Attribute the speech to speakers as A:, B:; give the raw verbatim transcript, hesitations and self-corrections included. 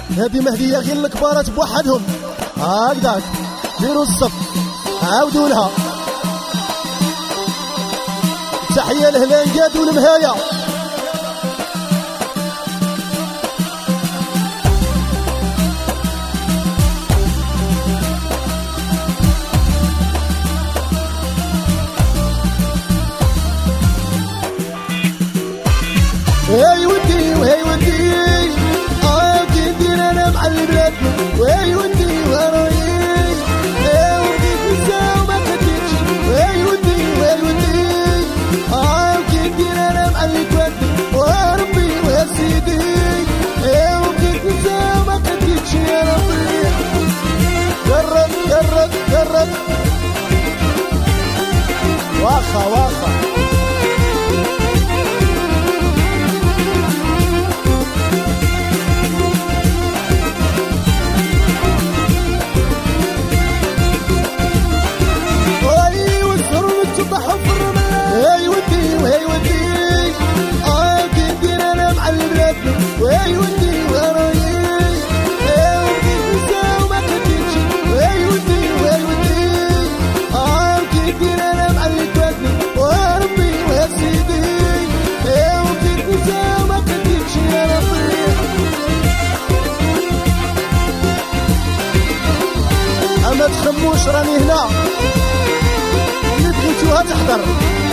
A: هذه مهدية غير الكبارات بوحدهم. هكذاك ديروا الصف عاودوا لها. تحية لهلانقاد والمهاية. وي ودي وي ودي اه كي ندير انا مع البلاد. وي ودي وراي اه ودي نسا وما كديتش. وي ودي وي ودي اه كي ندير انا مع الكواد. وربي ويا سيدي اه ودي نسا وما كديتش يا ربي. جرب جرب جرب واخا واخا. وي ودي وراي اه ودي نسا وما كديتش. وي ودي وي ودي اه كي ندير انا مع الكواد. وربي ويا سيدي اه ودي نسا وما كديتش يا ربي. اما تخموش راني هنا اللي بغيتوها تحضر.